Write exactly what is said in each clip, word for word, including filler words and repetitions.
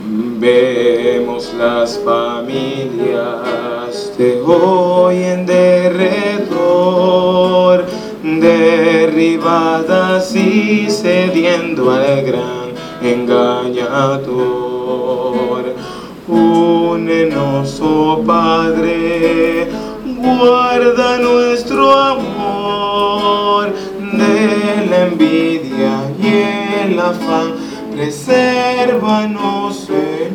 Vemos las familias de hoy en derredor, derribadas y cediendo al gran engañador. Únenos, oh Padre, guarda nuestro amor de la envidia y el afán, presérvanos,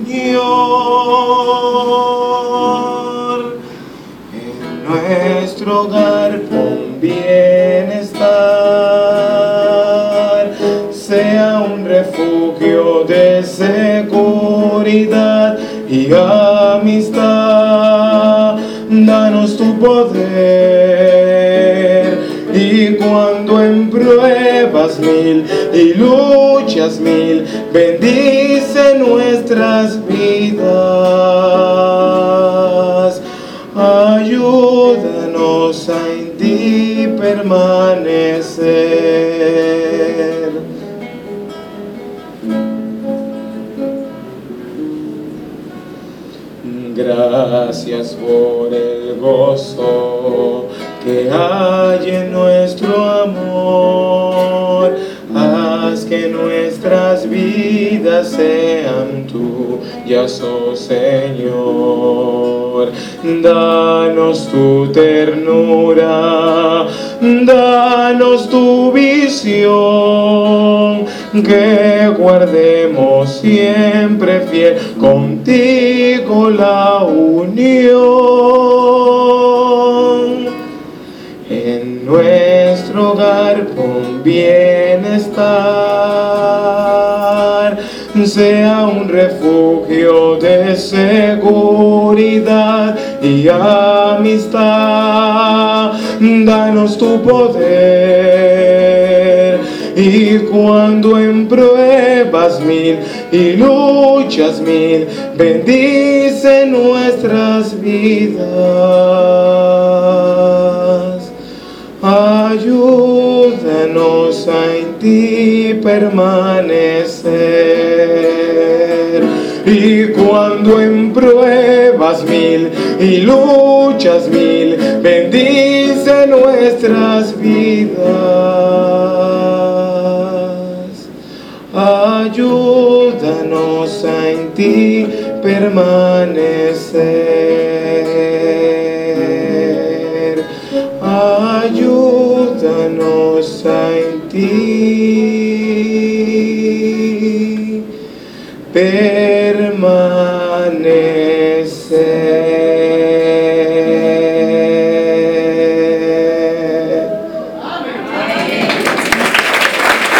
Señor. En nuestro hogar pon bienestar, sea un refugio de seguridad y amistad. Danos tu poder, y cuando en pruebas mil y luchas mil, bendice nuestras vidas. Ayúdanos a en ti permanecer. Gracias por el gozo que hay en nuestro amor. Haz que nuestras vidas sean tuyas, oh Señor. Danos tu ternura, danos tu visión, que guardemos siempre fiel contigo la unión. En nuestro hogar pon bienestar, sea un refugio de seguridad y amistad. Danos tu poder, y cuando en pruebas mil y luchas mil, bendice nuestras vidas. Ayúdanos a en ti permanecer, y cuando en pruebas mil y luchas mil, bendice nuestras vidas. Ayúdanos a en ti permanecer. Ayúdanos a en ti permanecer.